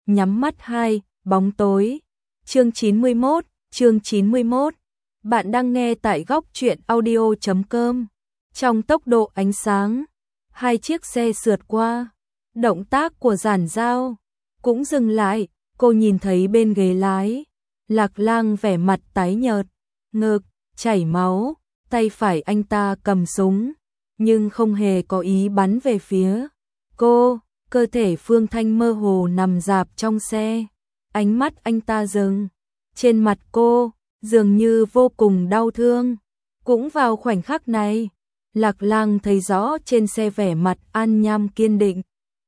nhắm mắt hai, bóng tối. Chương 91. Bạn đang nghe tại góc truyện audio.com. Trong tốc độ ánh sáng, hai chiếc xe sượt qua. Động tác của Giản Dao cũng dừng lại, cô nhìn thấy bên ghế lái, Lạc Lang vẻ mặt tái nhợt, ngực chảy máu, tay phải anh ta cầm súng, nhưng không hề có ý bắn về phía cô. Cơ thể Phương Thanh mơ hồ nằm rạp trong xe, ánh mắt anh ta dừng trên mặt cô, dường như vô cùng đau thương. Cũng vào khoảnh khắc này, Lạc Lang thấy rõ trên xe vẻ mặt An Nham kiên định.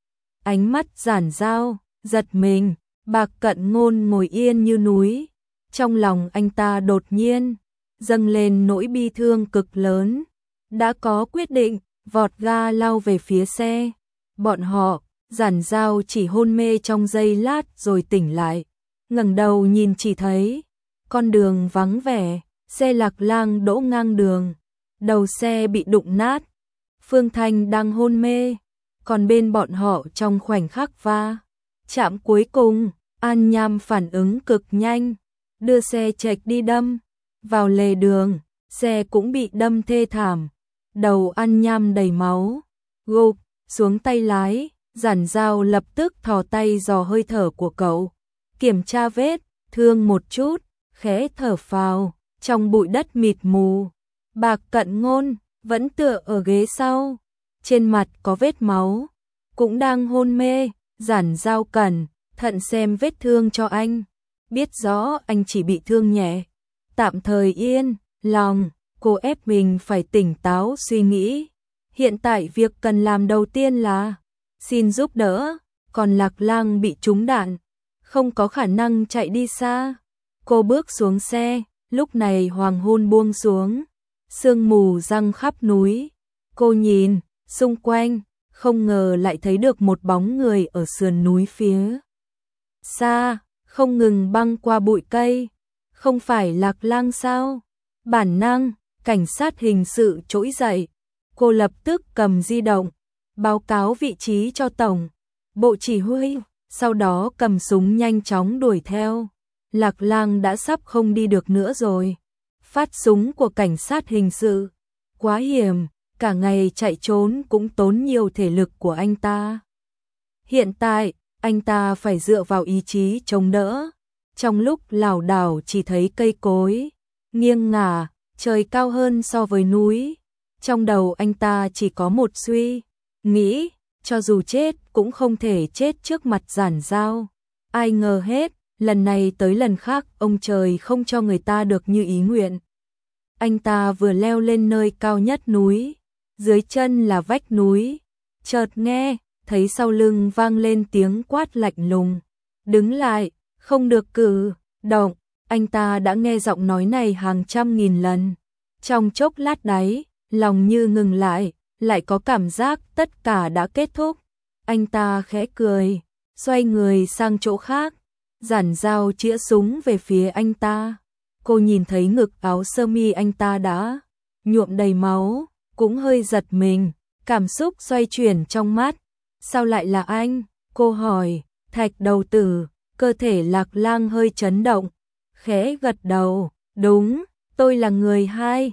Ánh mắt Giản Dao giật mình, Bạc Cận Ngôn ngồi yên như núi, trong lòng anh ta đột nhiên dâng lên nỗi bi thương cực lớn, đã có quyết định, vọt ga lao về phía xe. Bọn họ, Giản Dao chỉ hôn mê trong giây lát rồi tỉnh lại, ngẩng đầu nhìn chỉ thấy con đường vắng vẻ, xe Lạc Lang đỗ ngang đường, đầu xe bị đụng nát. Phương Thanh đang hôn mê, còn bên bọn họ trong khoảnh khắc va chạm cuối cùng, An Nham phản ứng cực nhanh, đưa xe chệch đi đâm vào lề đường, xe cũng bị đâm thê thảm, đầu An Nham đầy máu, gục xuống tay lái. Giản Dao lập tức thò tay dò hơi thở của cậu, kiểm tra vết thương một chút, khẽ thở phào. Trong bụi đất mịt mù, Bạc Cận Ngôn vẫn tựa ở ghế sau, trên mặt có vết máu, cũng đang hôn mê. Giản Dao cẩn thận xem vết thương cho anh, biết rõ anh chỉ bị thương nhẹ, tạm thời yên lòng. Cô ép mình phải tỉnh táo suy nghĩ, hiện tại việc cần làm đầu tiên là xin giúp đỡ, còn Lạc Lang bị trúng đạn, không có khả năng chạy đi xa. Cô bước xuống xe, lúc này hoàng hôn buông xuống, sương mù giăng khắp núi. Cô nhìn xung quanh, không ngờ lại thấy được một bóng người ở sườn núi phía xa, không ngừng băng qua bụi cây. Không phải Lạc Lang sao? Bản năng, cảnh sát hình sự trỗi dậy. Cô lập tức cầm di động, báo cáo vị trí cho tổng bộ chỉ huy, sau đó cầm súng nhanh chóng đuổi theo. Lạc Lang đã sắp không đi được nữa rồi. Phát súng của cảnh sát hình sự quá hiểm, cả ngày chạy trốn cũng tốn nhiều thể lực của anh ta. Hiện tại, anh ta phải dựa vào ý chí chống đỡ. Trong lúc lảo đảo chỉ thấy cây cối nghiêng ngả, trời cao hơn so với núi. Trong đầu anh ta chỉ có một suy nghĩ, cho dù chết cũng không thể chết trước mặt Giản Dao. Ai ngờ hết, lần này tới lần khác ông trời không cho người ta được như ý nguyện. Anh ta vừa leo lên nơi cao nhất núi, dưới chân là vách núi, chợt nghe thấy sau lưng vang lên tiếng quát lạnh lùng. Đứng lại, không được cử động. Anh ta đã nghe giọng nói này hàng trăm nghìn lần. Trong chốc lát đấy, lòng như ngừng lại có cảm giác tất cả đã kết thúc. Anh ta khẽ cười, xoay người sang chỗ khác. Giản Dao chĩa súng về phía anh ta. Cô nhìn thấy ngực áo sơ mi anh ta đã nhuộm đầy máu, cũng hơi giật mình, cảm xúc xoay chuyển trong mắt. Sao lại là anh? Cô hỏi. Thạch đầu tử. Cơ thể Lạc Lang hơi chấn động, khẽ gật đầu. Đúng, tôi là người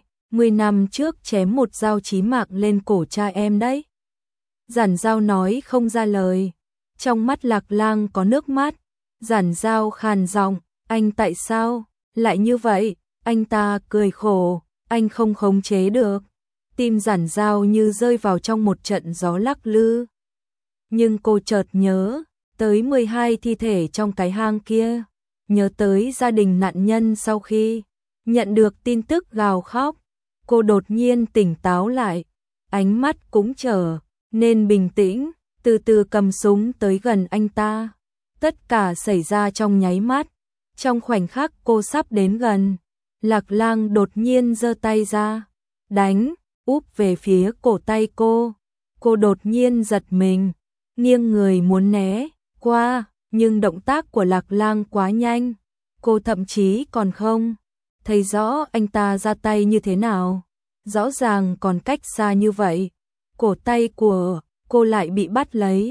20 năm trước chém một dao chí mạng lên cổ cha em đấy. Giản Dao nói không ra lời, trong mắt Lạc Lang có nước mắt. Giản Dao khàn giọng, anh tại sao lại như vậy? Anh ta cười khổ, anh không khống chế được. Tim Giản Dao như rơi vào trong một trận gió lắc lư. Nhưng cô chợt nhớ tới 12 thi thể trong cái hang kia, nhớ tới gia đình nạn nhân sau khi nhận được tin tức gào khóc. Cô đột nhiên tỉnh táo lại, ánh mắt cũng trở nên bình tĩnh, từ từ cầm súng tới gần anh ta. Tất cả xảy ra trong nháy mắt. Trong khoảnh khắc cô sắp đến gần, Lạc Lang đột nhiên giơ tay ra, đánh úp về phía cổ tay cô. Cô đột nhiên giật mình, nghiêng người muốn né qua, nhưng động tác của Lạc Lang quá nhanh. Cô thậm chí còn không thấy rõ anh ta ra tay như thế nào. Rõ ràng còn cách xa như vậy, cổ tay của cô lại bị bắt lấy.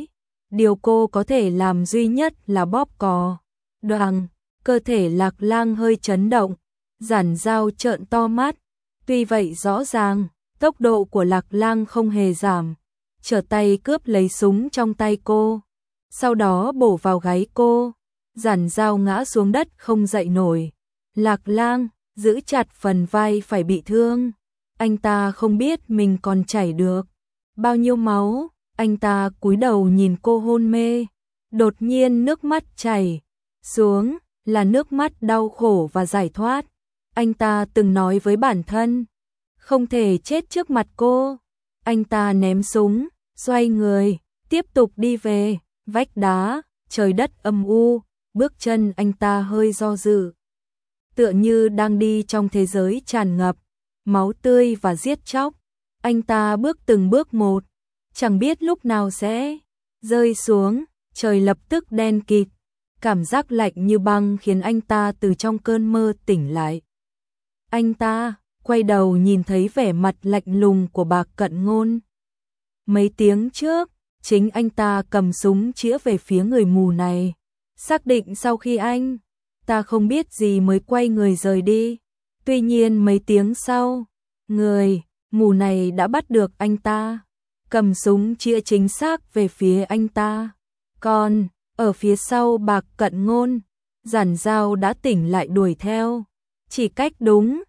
Điều cô có thể làm duy nhất là bóp cò. Đoàng, cơ thể Lạc Lang hơi chấn động, Giản Dao trợn to mắt. Tuy vậy rõ ràng, tốc độ của Lạc Lang không hề giảm, trở tay cướp lấy súng trong tay cô, sau đó bổ vào gáy cô. Giản Dao ngã xuống đất không dậy nổi. Lạc Lang giữ chặt phần vai phải bị thương. Anh ta không biết mình còn chảy được bao nhiêu máu. Anh ta cúi đầu nhìn cô hôn mê. Đột nhiên nước mắt chảy xuống, là nước mắt đau khổ và giải thoát. Anh ta từng nói với bản thân, không thể chết trước mặt cô. Anh ta ném súng, xoay người, tiếp tục đi về. Vách đá, trời đất âm u, bước chân anh ta hơi do dự, tựa như đang đi trong thế giới tràn ngập máu tươi và giết chóc. Anh ta bước từng bước một, chẳng biết lúc nào sẽ rơi xuống. Trời lập tức đen kịt, cảm giác lạnh như băng khiến anh ta từ trong cơn mơ tỉnh lại. Anh ta quay đầu nhìn thấy vẻ mặt lạnh lùng của bà Cận Ngôn. Mấy tiếng trước, chính anh ta cầm súng chĩa về phía người mù này. Xác định sau khi anh ta không biết gì mới quay người rời đi. Tuy nhiên mấy tiếng sau, người mù này đã bắt được anh ta, cầm súng chĩa chính xác về phía anh ta. Còn ở phía sau bà Cận Ngôn, Giản Dao đã tỉnh lại đuổi theo. Chỉ cách đúng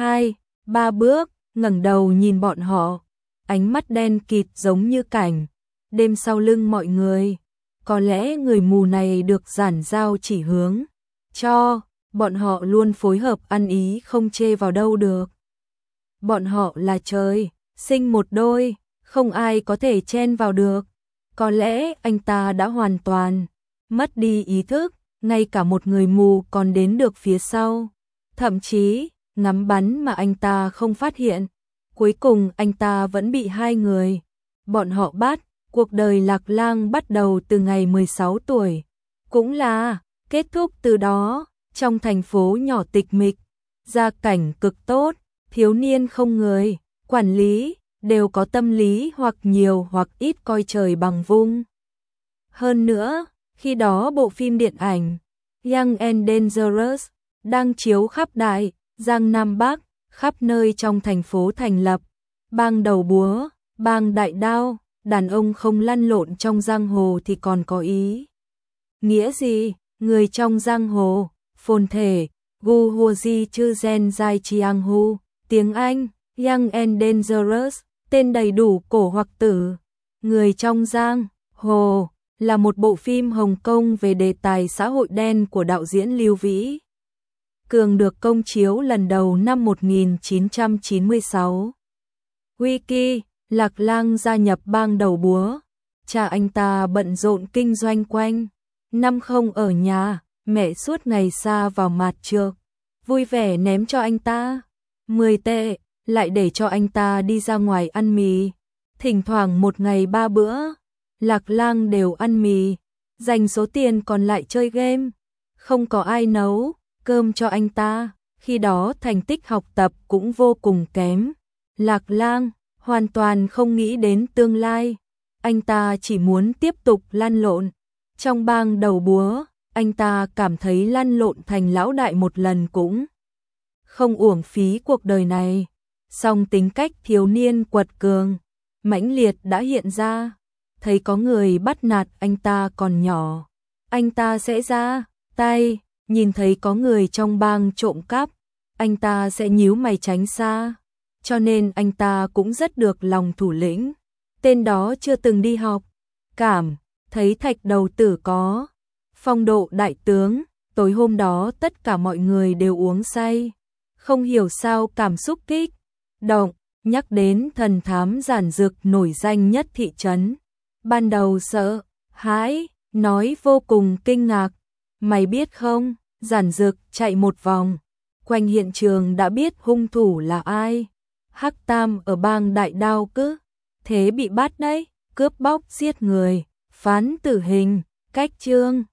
2-3 bước, ngẩng đầu nhìn bọn họ, ánh mắt đen kịt giống như cảnh đêm sau lưng mọi người. Có lẽ người mù này được Giản Dao chỉ hướng cho, bọn họ luôn phối hợp ăn ý không chê vào đâu được. Bọn họ là trời sinh một đôi, không ai có thể chen vào được. Có lẽ anh ta đã hoàn toàn mất đi ý thức, ngay cả một người mù còn đến được phía sau. Thậm chí, ngắm bắn mà anh ta không phát hiện. Cuối cùng anh ta vẫn bị hai người bọn họ bắt. Cuộc đời Lạc Lang bắt đầu từ ngày 16 tuổi, cũng là kết thúc từ đó. Trong thành phố nhỏ tịch mịch, gia cảnh cực tốt, thiếu niên không người quản lý, đều có tâm lý hoặc nhiều hoặc ít coi trời bằng vung. Hơn nữa, khi đó bộ phim điện ảnh Young and Dangerous đang chiếu khắp Đại Giang Nam Bắc, khắp nơi trong thành phố thành lập bang đầu búa, bang đại đao. Đàn ông không lăn lộn trong giang hồ thì còn có ý nghĩa gì? Người trong giang hồ, phồn thể, gu hua di chư gen dai chiang hu, tiếng Anh, Young and Dangerous, tên đầy đủ Cổ Hoặc Tử. Người trong giang hồ là một bộ phim Hồng Kông về đề tài xã hội đen của đạo diễn Lưu Vĩ Cường, được công chiếu lần đầu năm 1996. Wiki, Lạc Lang gia nhập bang đầu búa. Cha anh ta bận rộn kinh doanh quanh năm không ở nhà, mẹ suốt ngày xa vào mặt trược, vui vẻ ném cho anh ta 10 tệ, lại để cho anh ta đi ra ngoài ăn mì. Thỉnh thoảng một ngày 3 bữa, Lạc Lang đều ăn mì, dành số tiền còn lại chơi game. Không có ai nấu cơm cho anh ta, khi đó thành tích học tập cũng vô cùng kém. Lạc Lang hoàn toàn không nghĩ đến tương lai, anh ta chỉ muốn tiếp tục lăn lộn. Trong bang đầu búa, anh ta cảm thấy lăn lộn thành lão đại một lần cũng không uổng phí cuộc đời này. Song tính cách thiếu niên quật cường, mãnh liệt đã hiện ra. Thấy có người bắt nạt anh ta còn nhỏ, anh ta sẽ ra tay. Nhìn thấy có người trong bang trộm cắp, anh ta sẽ nhíu mày tránh xa. Cho nên anh ta cũng rất được lòng thủ lĩnh. Tên đó chưa từng đi học, cảm thấy Thạch Đầu Tử có phong độ đại tướng. Tối hôm đó tất cả mọi người đều uống say, không hiểu sao cảm xúc kích động, nhắc đến thần thám Giản Dực nổi danh nhất thị trấn. Ban đầu sợ hãi, nói vô cùng kinh ngạc. Mày biết không, Giản Dực chạy một vòng quanh hiện trường đã biết hung thủ là ai. Hắc Tam ở bang đại đao cứ thế bị bắt đấy, cướp bóc giết người, phán tử hình, cách chương.